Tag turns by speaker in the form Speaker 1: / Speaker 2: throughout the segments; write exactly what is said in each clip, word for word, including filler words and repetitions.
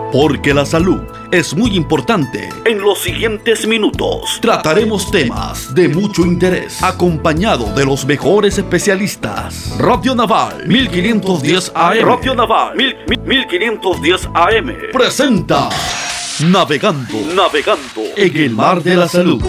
Speaker 1: Porque la salud es muy importante. En los siguientes minutos trataremos temas de mucho interés, acompañado de los mejores especialistas. Radio Naval mil quinientos diez A M. Radio Naval mil quinientos diez A M presenta Navegando, navegando en el mar de la salud.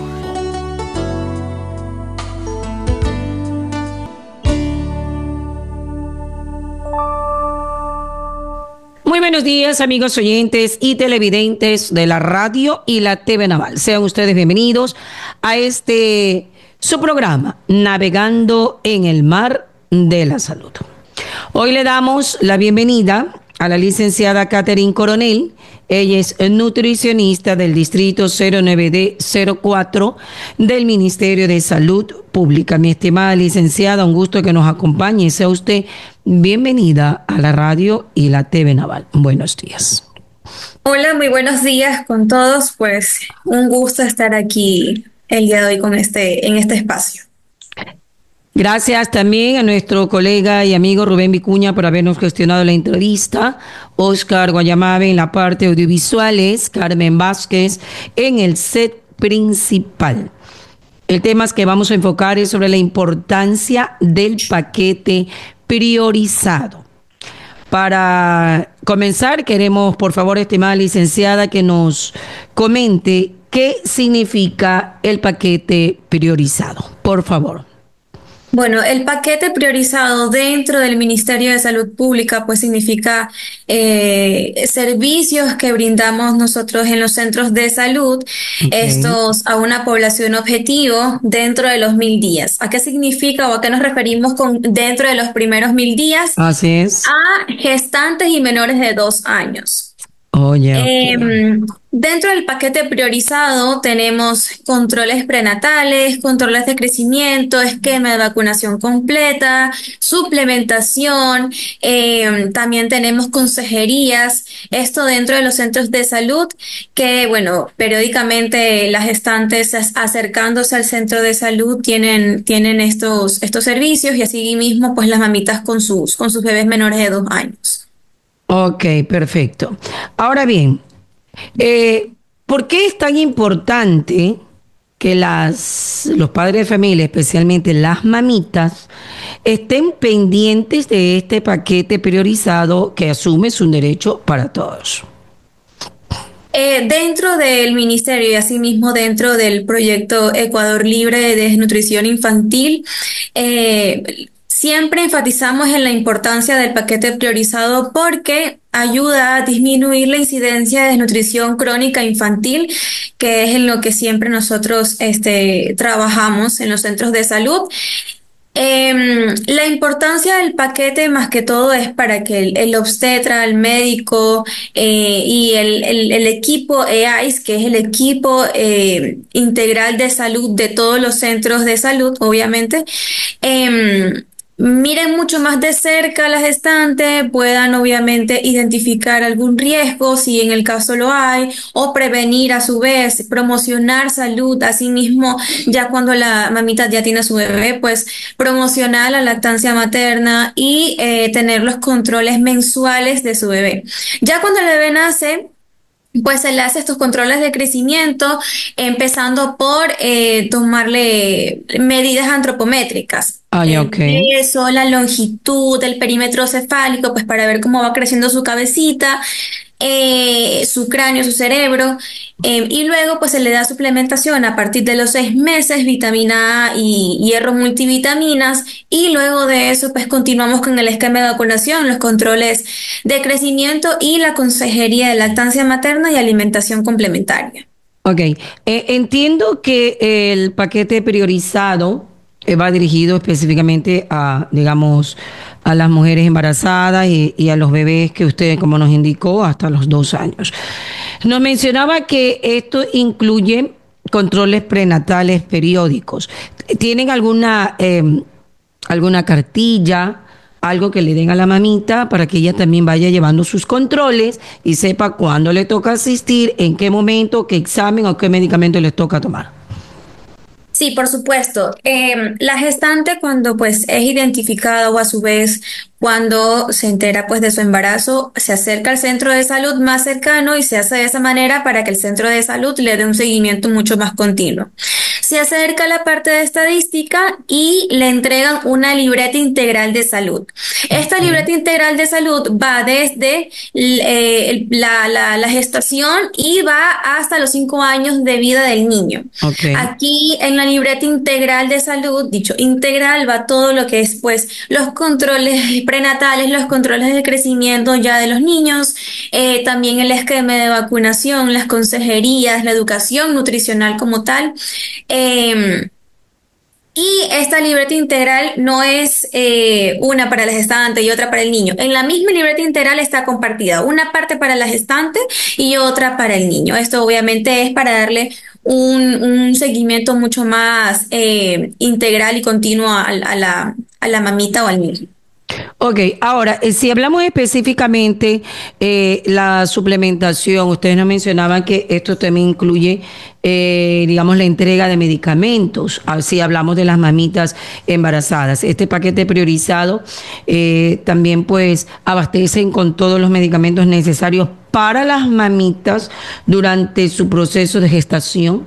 Speaker 2: Muy buenos días, amigos oyentes y televidentes de la radio y la T V Naval. Sean ustedes bienvenidos a este su programa, Navegando en el Mar de la Salud. Hoy le damos la bienvenida a la licenciada Catherine Coronel. Ella es nutricionista del Distrito cero nueve D cero cuatro del Ministerio de Salud Pública. Mi estimada licenciada, un gusto que nos acompañe. Sea usted bienvenida a la radio y la T V Naval. Buenos días.
Speaker 3: Hola, muy buenos días con todos. Pues un gusto estar aquí el día de hoy con este, en este espacio.
Speaker 2: Gracias también a nuestro colega y amigo Rubén Vicuña por habernos gestionado la entrevista, Oscar Guayamabe en la parte audiovisuales, Carmen Vázquez en el set principal. El tema que vamos a enfocar es sobre la importancia del paquete priorizado. Para comenzar, queremos, por favor, estimada licenciada, que nos comente qué significa el paquete priorizado. Por favor.
Speaker 3: Bueno, el paquete priorizado dentro del Ministerio de Salud Pública pues significa eh, servicios que brindamos nosotros en los centros de salud, okay, estos a una población objetivo dentro de los mil días. ¿A qué significa o a qué nos referimos con dentro de los primeros mil días?
Speaker 2: Así es.
Speaker 3: A gestantes y menores de dos años.
Speaker 2: Oh, yeah,
Speaker 3: eh,
Speaker 2: okay.
Speaker 3: Dentro del paquete priorizado tenemos controles prenatales, controles de crecimiento, esquema de vacunación completa, suplementación, eh, también tenemos consejerías, esto dentro de los centros de salud que, bueno, periódicamente las gestantes acercándose al centro de salud tienen, tienen estos, estos servicios y así mismo pues las mamitas con sus, con sus bebés menores de dos años.
Speaker 2: Ok, perfecto. Ahora bien, eh, ¿por qué es tan importante que las, los padres de familia, especialmente las mamitas, estén pendientes de este paquete priorizado que asume su derecho para todos?
Speaker 3: Eh, dentro del ministerio y asimismo dentro del proyecto Ecuador Libre de Desnutrición Infantil, eh, siempre enfatizamos en la importancia del paquete priorizado porque ayuda a disminuir la incidencia de desnutrición crónica infantil, que es en lo que siempre nosotros este, trabajamos en los centros de salud. Eh, la importancia del paquete más que todo es para que el, el obstetra, el médico eh, y el, el, el equipo E A I S, que es el equipo eh, integral de salud de todos los centros de salud, obviamente, eh, miren mucho más de cerca a la gestante, puedan obviamente identificar algún riesgo, si en el caso lo hay, o prevenir a su vez, promocionar salud, asimismo, ya cuando la mamita ya tiene a su bebé, pues promocionar la lactancia materna y eh, tener los controles mensuales de su bebé. Ya cuando el bebé nace, pues se le hace estos controles de crecimiento, empezando por eh, tomarle medidas antropométricas.
Speaker 2: Ay, okay.
Speaker 3: El peso, la longitud, el perímetro cefálico, pues para ver cómo va creciendo su cabecita, eh, su cráneo, su cerebro, eh, y luego pues se le da suplementación a partir de los seis meses, vitamina A y hierro multivitaminas, y luego de eso pues continuamos con el esquema de vacunación, los controles de crecimiento y la consejería de lactancia materna y alimentación complementaria.
Speaker 2: Ok, eh, entiendo que el paquete priorizado va dirigido específicamente a, digamos, a las mujeres embarazadas y, y a los bebés que usted, como nos indicó, hasta los dos años. Nos mencionaba que esto incluye controles prenatales periódicos. ¿Tienen alguna, eh, alguna cartilla, algo que le den a la mamita para que ella también vaya llevando sus controles y sepa cuándo le toca asistir, en qué momento, qué examen o qué medicamento les toca tomar?
Speaker 3: Sí, por supuesto. Em, la gestante cuando pues es identificada o a su vez cuando se entera pues de su embarazo, se acerca al centro de salud más cercano y se hace de esa manera para que el centro de salud le dé un seguimiento mucho más continuo. Se acerca a la parte de estadística y le entregan una libreta integral de salud. Esta
Speaker 2: Okay.
Speaker 3: libreta integral de salud va desde eh, el- la, la la gestación y va hasta los cinco años de vida del niño.
Speaker 2: Okay.
Speaker 3: Aquí en la libreta integral de salud, dicho integral, va todo lo que es pues los controles prenatales, los controles de crecimiento ya de los niños, eh, también el esquema de vacunación, las consejerías, la educación nutricional como tal. Em, y esta libreta integral no es eh, una para la gestante y otra para el niño. En la misma libreta integral está compartida una parte para la gestante y otra para el niño. Esto obviamente es para darle un, un seguimiento mucho más eh, integral y continuo a, a la, a la mamita o al niño.
Speaker 2: Ok, ahora, eh, si hablamos específicamente eh, la suplementación, ustedes nos mencionaban que esto también incluye, eh, digamos, la entrega de medicamentos, ah, si hablamos de las mamitas embarazadas. Este paquete priorizado eh, también pues abastecen con todos los medicamentos necesarios para las mamitas durante su proceso de gestación.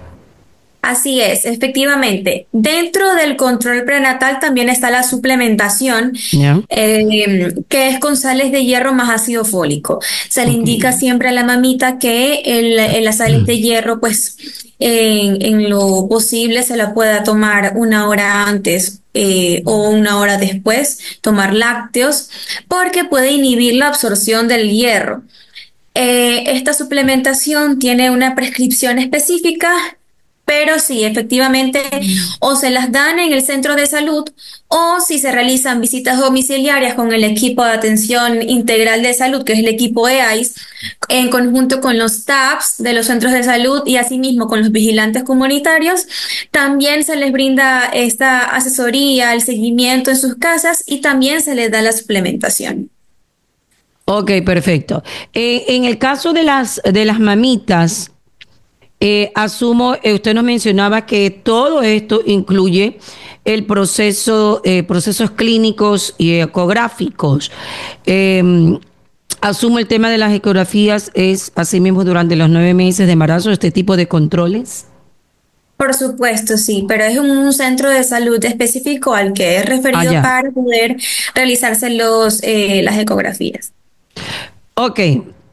Speaker 3: Así es, efectivamente. Dentro del control prenatal también está la suplementación,
Speaker 2: ¿Ya?
Speaker 3: eh, que es con sales de hierro más ácido fólico. Se le
Speaker 2: Ok.
Speaker 3: indica siempre a la mamita que el, el- las sales de hierro, pues en, en lo posible se la pueda tomar una hora antes. Eh, o una hora después, tomar lácteos, porque puede inhibir la absorción del hierro. Eh, esta suplementación tiene una prescripción específica, pero sí, efectivamente, o se las dan en el centro de salud o si se realizan visitas domiciliarias con el equipo de atención integral de salud, que es el equipo E A I S, en conjunto con los T A Ps de los centros de salud y asimismo con los vigilantes comunitarios, también se les brinda esta asesoría, el seguimiento en sus casas y también se les da la suplementación.
Speaker 2: Ok, perfecto. Eh, en el caso de las, de las mamitas, eh, asumo, eh, usted nos mencionaba que todo esto incluye el proceso, eh, procesos clínicos y ecográficos. Eh, asumo el tema de las ecografías es asimismo durante los nueve meses de embarazo, este tipo de controles.
Speaker 3: Por supuesto, sí, pero es un centro de salud específico al que es referido
Speaker 2: Allá.
Speaker 3: para poder realizarse los, eh, las ecografías.
Speaker 2: Ok.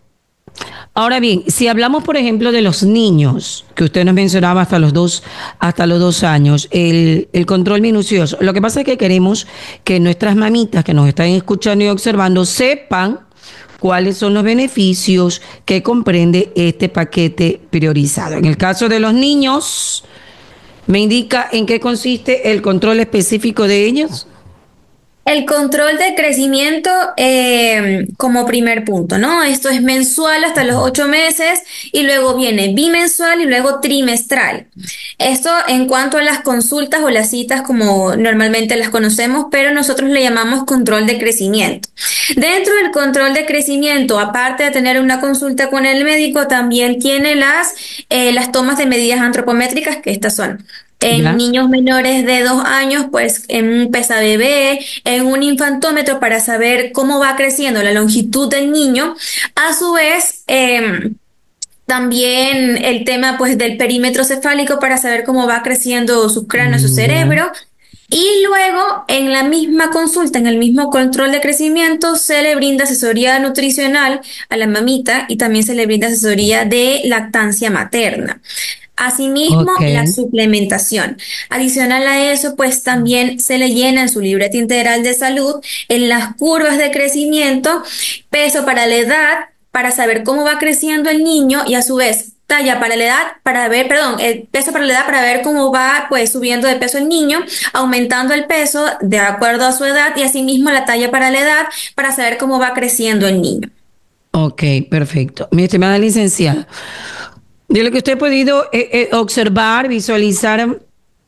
Speaker 2: Ahora bien, si hablamos, por ejemplo, de los niños, que usted nos mencionaba hasta los dos, hasta los dos años, el, el control minucioso. Lo que pasa es que queremos que nuestras mamitas que nos están escuchando y observando sepan cuáles son los beneficios que comprende este paquete priorizado. En el caso de los niños, ¿me indica en qué consiste el control específico de ellos?
Speaker 3: El control de crecimiento eh, como primer punto, ¿no? Esto es mensual hasta los ocho meses y luego viene bimensual y luego trimestral. Esto en cuanto a las consultas o las citas como normalmente las conocemos, pero nosotros le llamamos control de crecimiento. Dentro del control de crecimiento, aparte de tener una consulta con el médico, también tiene las, eh, las tomas de medidas antropométricas, que estas son en
Speaker 2: ¿Ya?
Speaker 3: niños menores de dos años, pues en un pesabebé, en un infantómetro para saber cómo va creciendo la longitud del niño. A su vez, em, también el tema pues del perímetro cefálico para saber cómo va creciendo su cráneo, su
Speaker 2: Mm, ya.
Speaker 3: cerebro. Y luego, en la misma consulta, en el mismo control de crecimiento, se le brinda asesoría nutricional a la mamita y también se le brinda asesoría de lactancia materna. Asimismo,
Speaker 2: Ok.
Speaker 3: la suplementación. Adicional a eso, pues también se le llena en su libreta integral de salud, en las curvas de crecimiento, peso para la edad, para saber cómo va creciendo el niño y a su vez talla para la edad, para ver, perdón, el peso para la edad, para ver cómo va pues subiendo de peso el niño, aumentando el peso de acuerdo a su edad y asimismo la talla para la edad, para saber cómo va creciendo el niño.
Speaker 2: Ok, perfecto. Mi estimada licenciada, de lo que usted ha podido eh, eh, observar, visualizar,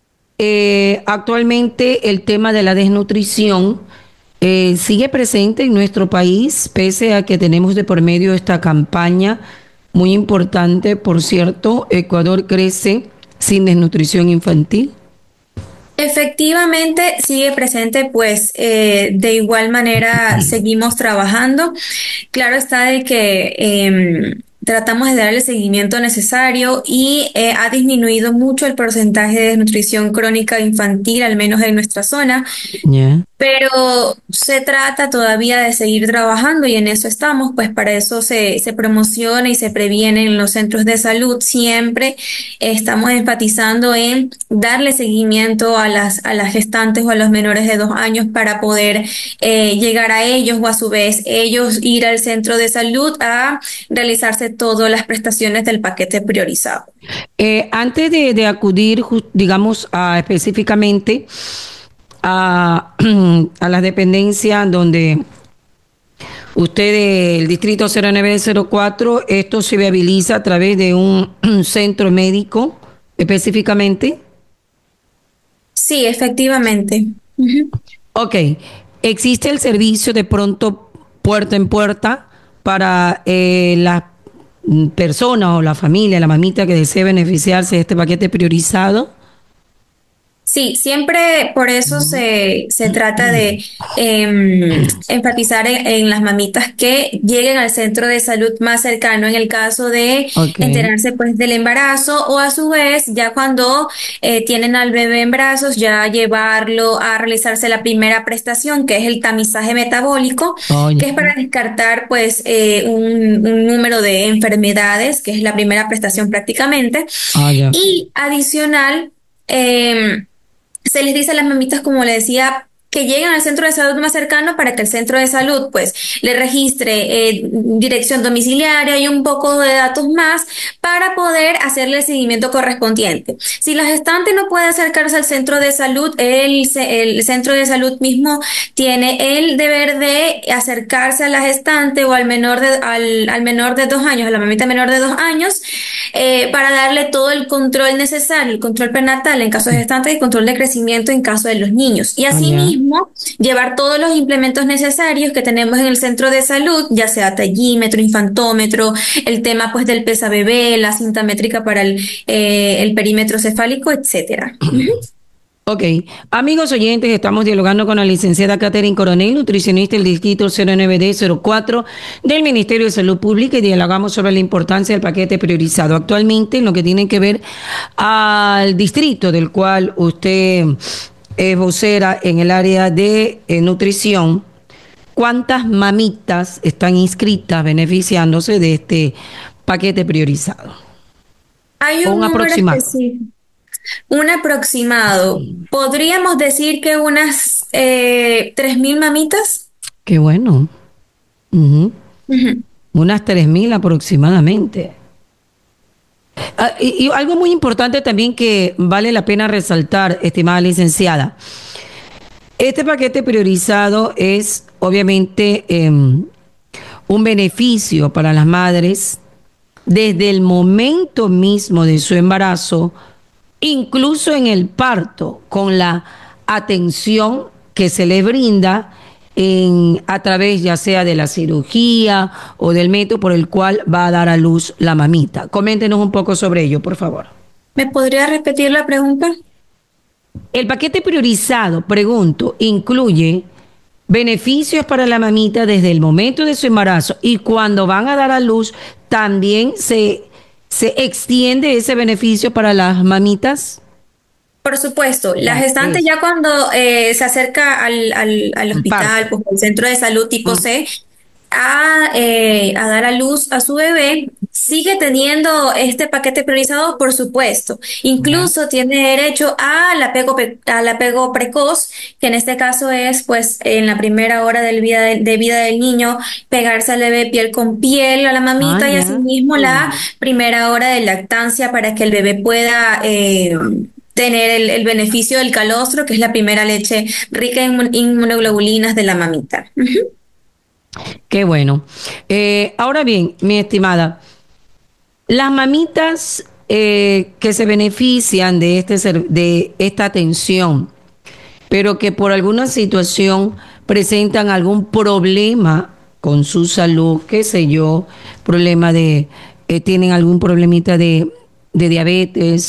Speaker 2: eh, actualmente el tema de la desnutrición eh, sigue presente en nuestro país, pese a que tenemos de por medio esta campaña muy importante. Por cierto, Ecuador crece sin desnutrición infantil?
Speaker 3: Efectivamente, sigue presente, pues eh, de igual manera seguimos trabajando. Claro está de que em, tratamos de dar el seguimiento necesario y eh, ha disminuido mucho el porcentaje de desnutrición crónica infantil, al menos en nuestra zona.
Speaker 2: Ya.
Speaker 3: Pero se trata todavía de seguir trabajando y en eso estamos, pues para eso se, se promociona y se previene en los centros de salud. Siempre estamos enfatizando en darle seguimiento a las, a las gestantes o a los menores de dos años para poder eh, llegar a ellos o a su vez ellos ir al centro de salud a realizarse todas las prestaciones del paquete priorizado.
Speaker 2: Eh, antes de, de acudir, ju- digamos, a, específicamente a, a las dependencias donde usted, el distrito cero nueve cero cuatro, esto se viabiliza a través de un centro médico específicamente.
Speaker 3: Sí, efectivamente. Ujú.
Speaker 2: Ok, ¿existe el servicio de pronto puerta en puerta para eh, las mm, personas o la familia, la mamita que desee beneficiarse de este paquete priorizado?
Speaker 3: Sí, siempre por eso se, se trata de em, enfatizar en, en las mamitas que lleguen al centro de salud más cercano en el caso de
Speaker 2: Ok,
Speaker 3: enterarse pues del embarazo o a su vez ya cuando eh, tienen al bebé en brazos ya llevarlo a realizarse la primera prestación que es el tamizaje metabólico
Speaker 2: oye,
Speaker 3: que es para descartar pues eh, un, un número de enfermedades que es la primera prestación prácticamente
Speaker 2: ah, ya.
Speaker 3: y adicional em, se les dice a las mamitas, como le decía, que lleguen al centro de salud más cercano para que el centro de salud pues le registre eh, dirección domiciliaria y un poco de datos más para poder hacerle el seguimiento correspondiente. Si la gestante no puede acercarse al centro de salud, el, ce- el centro de salud mismo tiene el deber de acercarse a la gestante o al menor de, al, al menor de dos años, a la mamita menor de dos años, eh, para darle todo el control necesario, el control prenatal en caso de gestante y control de crecimiento en caso de los niños. Y
Speaker 2: Ah, ya.
Speaker 3: asimismo, llevar todos los implementos necesarios que tenemos en el centro de salud, ya sea tallímetro, infantómetro, el tema pues del pesa bebé, la cinta métrica para el, eh, el perímetro cefálico, etcétera.
Speaker 2: Ok, amigos oyentes, estamos dialogando con la licenciada Catherine Coronel, nutricionista del distrito cero nueve D cero cuatro del Ministerio de Salud Pública y dialogamos sobre la importancia del paquete priorizado. Actualmente, en lo que tiene que ver al distrito del cual usted es vocera en el área de eh, nutrición, ¿cuántas mamitas están inscritas beneficiándose de este paquete priorizado?
Speaker 3: Hay
Speaker 2: O
Speaker 3: un
Speaker 2: un
Speaker 3: número
Speaker 2: aproximado.
Speaker 3: específico, un aproximado. Podríamos decir que unas eh, tres mil mamitas.
Speaker 2: Qué bueno. Ujú.
Speaker 3: Ujú.
Speaker 2: Unas tres mil aproximadamente. Ah, y, y algo muy importante también que vale la pena resaltar, estimada licenciada. Este paquete priorizado es obviamente eh, un beneficio para las madres desde el momento mismo de su embarazo, incluso en el parto, con la atención que se le brinda en, a través ya sea de la cirugía o del método por el cual va a dar a luz la mamita. Coméntenos un poco sobre ello, por favor.
Speaker 3: ¿Me podría repetir la pregunta?
Speaker 2: El paquete priorizado, pregunto, incluye beneficios para la mamita desde el momento de su embarazo y cuando van a dar a luz, también se, se extiende ese beneficio para las mamitas.
Speaker 3: Por supuesto, la
Speaker 2: Ya,
Speaker 3: gestante
Speaker 2: eso,
Speaker 3: ya cuando eh, se acerca al, al, al
Speaker 2: el
Speaker 3: hospital,
Speaker 2: parto.
Speaker 3: pues al centro de salud tipo
Speaker 2: Mm.
Speaker 3: C, a, eh, a dar a luz a su bebé, sigue teniendo este paquete priorizado, por supuesto.
Speaker 2: Ya.
Speaker 3: Incluso tiene derecho al apego, pe- al apego precoz, que en este caso es, pues, en la primera hora del vida de, de vida del niño, pegarse al bebé piel con piel a la
Speaker 2: Ah,
Speaker 3: mamita y
Speaker 2: ya.
Speaker 3: asimismo la
Speaker 2: Mm.
Speaker 3: primera hora de lactancia para que el bebé pueda... eh, tener el, el beneficio del calostro, que es la primera leche rica en inmun- inmunoglobulinas de la mamita. Ujú.
Speaker 2: Qué bueno. Eh, ahora bien, mi estimada, las mamitas eh, que se benefician de, este, ser- de esta atención, pero que por alguna situación presentan algún problema con su salud, qué sé yo, problema de, eh, tienen algún problemita de, de diabetes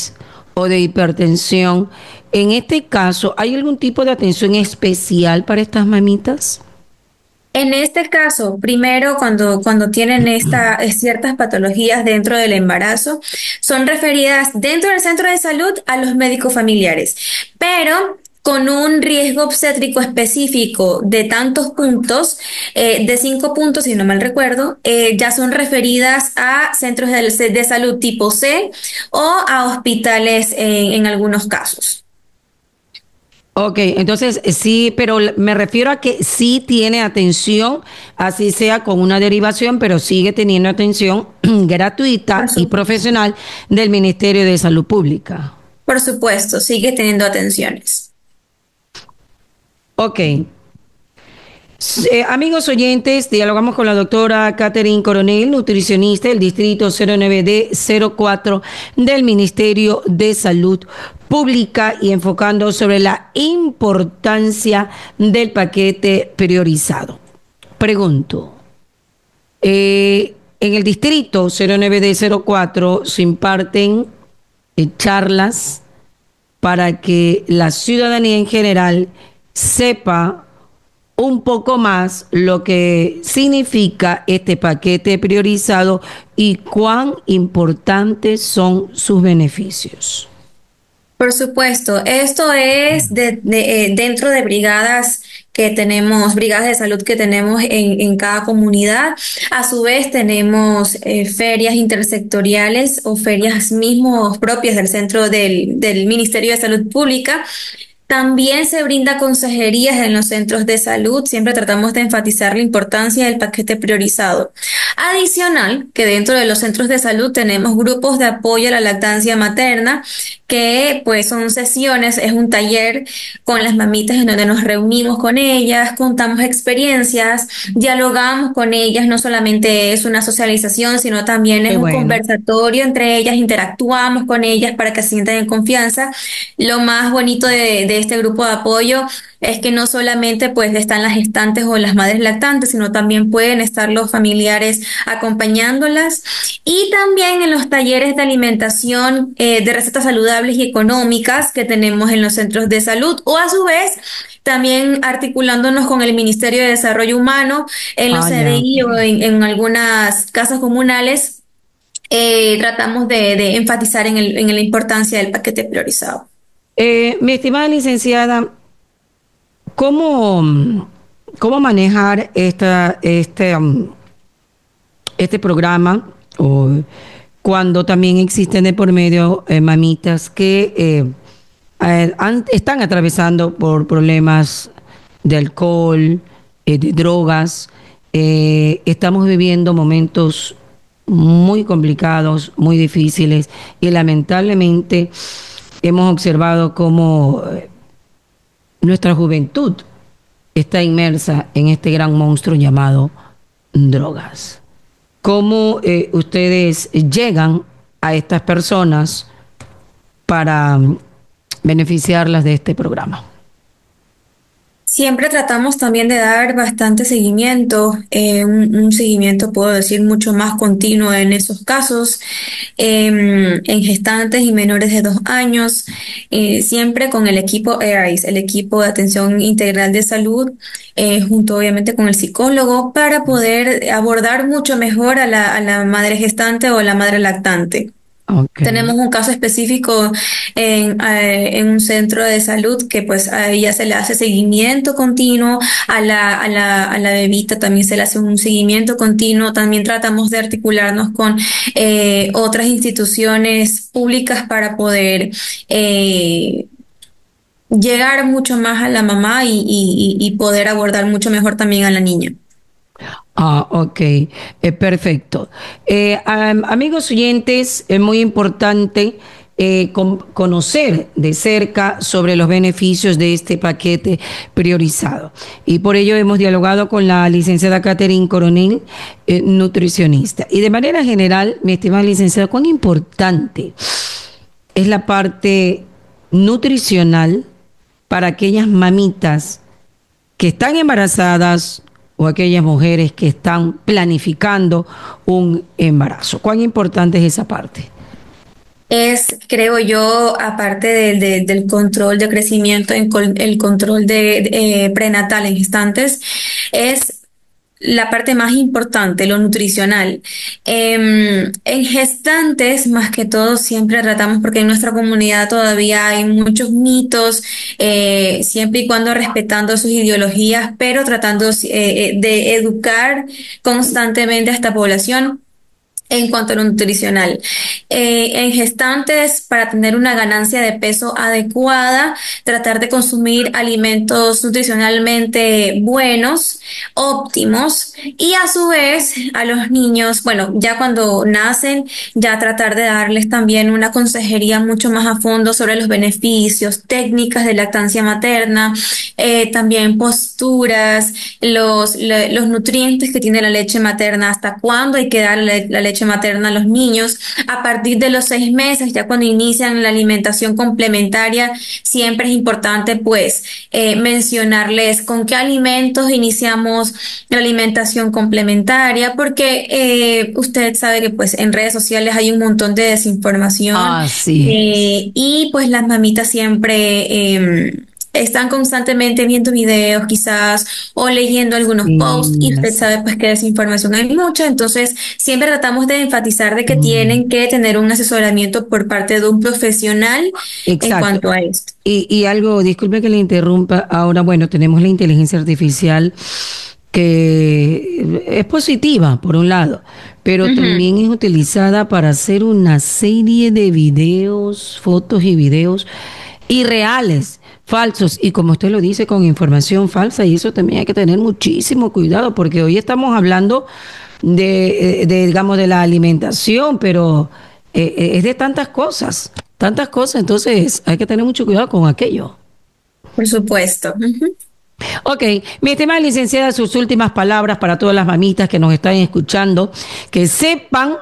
Speaker 2: o de hipertensión. En este caso, ¿hay algún tipo de atención especial para estas mamitas?
Speaker 3: En este caso, primero, cuando, cuando tienen esta, eh, ciertas patologías dentro del embarazo, son referidas dentro del centro de salud a los médicos familiares, pero con un riesgo obstétrico específico de tantos puntos, eh, de cinco puntos, si no mal recuerdo, eh, ya son referidas a centros de, de salud tipo C o a hospitales en en algunos casos.
Speaker 2: Ok, entonces eh, sí, pero l- me refiero a que sí tiene atención, así sea con una derivación, pero sigue teniendo atención
Speaker 3: Por
Speaker 2: gratuita y
Speaker 3: supuesto.
Speaker 2: profesional del Ministerio de Salud Pública.
Speaker 3: Por supuesto, sigue teniendo atenciones.
Speaker 2: Ok. S- eh, amigos oyentes, dialogamos con la doctora Catherine Coronel, nutricionista del distrito cero nueve D cero cuatro del Ministerio de Salud Pública y enfocando sobre la importancia del paquete priorizado. Pregunto, eh, en el distrito cero nueve D cero cuatro se imparten eh, charlas para que la ciudadanía en general sepa un poco más lo que significa este paquete priorizado y cuán importantes son sus beneficios.
Speaker 3: Por supuesto, esto es de, de, eh, dentro de brigadas que tenemos, brigadas de salud que tenemos en, en cada comunidad. A su vez tenemos eh, ferias intersectoriales o ferias mismos propias del centro del, del Ministerio de Salud Pública. También se brinda consejerías en los centros de salud. Siempre tratamos de enfatizar la importancia del paquete priorizado. Adicional, que dentro de los centros de salud tenemos grupos de apoyo a la lactancia materna, que pues son sesiones, es un taller con las mamitas en donde nos reunimos con ellas, contamos experiencias, dialogamos con ellas, no solamente es una socialización, sino también es
Speaker 2: Qué
Speaker 3: un
Speaker 2: bueno.
Speaker 3: conversatorio entre ellas, interactuamos con ellas para que se sientan en confianza. Lo más bonito de, de este grupo de apoyo es que no solamente pues están las gestantes o las madres lactantes, sino también pueden estar los familiares acompañándolas. Y también en los talleres de alimentación, eh, de recetas saludables y económicas que tenemos en los centros de salud, o a su vez también articulándonos con el Ministerio de Desarrollo Humano en los
Speaker 2: Ah, ya.
Speaker 3: C D I o en, en algunas casas comunales. Eh, tratamos de, de enfatizar en, el, en la importancia del paquete priorizado.
Speaker 2: Eh, mi estimada licenciada, ¿cómo, cómo manejar esta, este, um, este programa o cuando también existen de por medio eh, mamitas que eh, eh, han- están atravesando por problemas de alcohol, eh, de drogas? Eh, estamos viviendo momentos muy complicados, muy difíciles y lamentablemente hemos observado cómo eh, nuestra juventud está inmersa en este gran monstruo llamado drogas. ¿Cómo eh, ustedes llegan a estas personas para mm, beneficiarlas de este programa?
Speaker 3: Siempre tratamos también de dar bastante seguimiento, eh, un, un seguimiento, puedo decir, mucho más continuo en esos casos, em, en gestantes y menores de dos años, eh, siempre con el equipo A I S, el equipo de atención integral de salud, eh, junto obviamente con el psicólogo, para poder abordar mucho mejor a la, a la madre gestante o a la madre lactante.
Speaker 2: Ok.
Speaker 3: Tenemos un caso específico en, eh, en un centro de salud que pues a ella se le hace seguimiento continuo, a la, a la, a la bebita también se le hace un seguimiento continuo, también tratamos de articularnos con eh, otras instituciones públicas para poder eh, llegar mucho más a la mamá y, y, y y poder abordar mucho mejor también a la niña.
Speaker 2: Ah, ok, eh, perfecto. Eh, am- amigos oyentes, es muy importante eh, con- conocer de cerca sobre los beneficios de este paquete priorizado. Y por ello hemos dialogado con la licenciada Catherine Coronel, eh, nutricionista. Y de manera general, mi estimada licenciada, ¿cuán importante es la parte nutricional para aquellas mamitas que están embarazadas o aquellas mujeres que están planificando un embarazo? ¿Cuán importante es esa parte?
Speaker 3: es, creo yo, aparte del, del- del control de crecimiento, en col- el control de, de, eh, prenatal en gestantes, es la parte más importante, lo nutricional. Em, en gestantes, más que todo, siempre tratamos, porque en nuestra comunidad todavía hay muchos mitos, eh, siempre y cuando respetando sus ideologías, pero tratando eh, eh, de educar constantemente a esta población en cuanto a lo nutricional. Eh, en gestantes, para tener una ganancia de peso adecuada, tratar de consumir alimentos nutricionalmente buenos, óptimos, y a su vez a los niños, bueno, ya cuando nacen, ya tratar de darles también una consejería mucho más a fondo sobre los beneficios, técnicas de lactancia materna, eh, también posturas, los, le- los nutrientes que tiene la leche materna, hasta cuándo hay que dar la, la leche materna a los niños. A partir de los seis meses, ya cuando inician la alimentación complementaria, siempre es importante pues eh, mencionarles con qué alimentos iniciamos la alimentación complementaria, porque eh, usted sabe que pues en redes sociales hay un montón de desinformación,
Speaker 2: Así es.
Speaker 3: eh, y pues las mamitas siempre em, están constantemente viendo videos quizás o leyendo algunos posts,
Speaker 2: Sí,
Speaker 3: y usted
Speaker 2: así.
Speaker 3: sabe pues que desinformación hay mucha, entonces siempre tratamos de enfatizar de que
Speaker 2: Mm,
Speaker 3: tienen que tener un asesoramiento por parte de un profesional en
Speaker 2: exacto.
Speaker 3: cuanto a esto.
Speaker 2: Y, y algo, disculpe que le interrumpa, ahora, bueno, tenemos la inteligencia artificial que es positiva, por un lado, pero
Speaker 3: Ujú.
Speaker 2: también es utilizada para hacer una serie de videos, fotos y videos irreales, falsos, y como usted lo dice, con información falsa, y eso también hay que tener muchísimo cuidado, porque hoy estamos hablando de, de, digamos, de la alimentación, pero eh, eh, es de tantas cosas, tantas cosas, entonces hay que tener mucho cuidado con aquello.
Speaker 3: Por supuesto. Ujú.
Speaker 2: Ok, mi estimada licenciada, sus últimas palabras para todas las mamitas que nos están escuchando, que sepan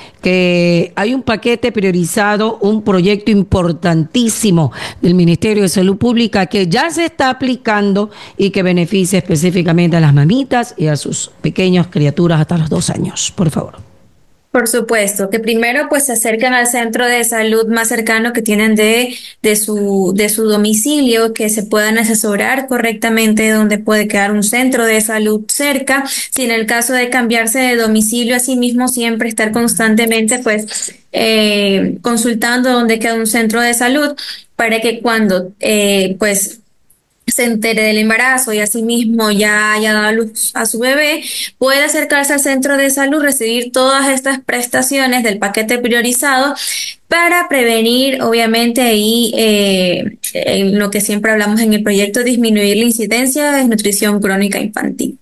Speaker 2: que hay un paquete priorizado, un proyecto importantísimo del Ministerio de Salud Pública que ya se está aplicando y que beneficia específicamente a las mamitas y a sus pequeñas criaturas hasta los dos años. Por favor.
Speaker 3: Por supuesto, que primero pues se acerquen al centro de salud más cercano que tienen de, de su, de su domicilio, que se puedan asesorar correctamente donde puede quedar un centro de salud cerca. Si en el caso de cambiarse de domicilio, asimismo siempre estar constantemente pues eh, consultando dónde queda un centro de salud, para que cuando eh, pues se entere del embarazo y asimismo ya haya dado a luz a su bebé, puede acercarse al centro de salud, recibir todas estas prestaciones del paquete priorizado para prevenir, obviamente, ahí eh, en lo que siempre hablamos en el proyecto, disminuir la incidencia de desnutrición crónica infantil.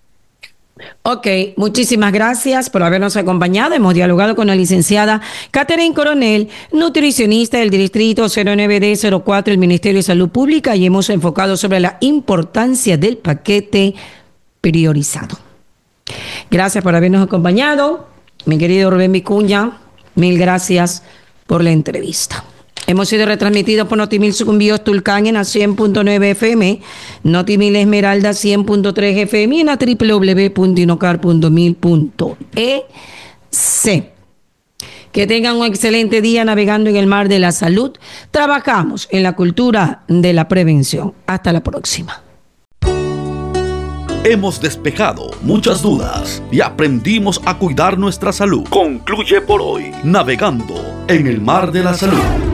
Speaker 2: Ok, muchísimas gracias por habernos acompañado. Hemos dialogado con la licenciada Catherine Coronel, nutricionista del Distrito cero nueve D cero cuatro del Ministerio de Salud Pública, y hemos enfocado sobre la importancia del paquete priorizado. Gracias por habernos acompañado. Mi querido Rubén Vicuña, mil gracias por la entrevista. Hemos sido retransmitidos por Notimil Sucumbíos Tulcán en la cien punto nueve F M, Notimil Esmeralda cien punto tres F M y en la doble u doble u doble u punto inocar punto mil punto e c. Que tengan un excelente día navegando en el mar de la salud. Trabajamos en la cultura de la prevención. Hasta la próxima.
Speaker 1: Hemos despejado muchas dudas y aprendimos a cuidar nuestra salud. Concluye por hoy Navegando en el Mar de la Salud.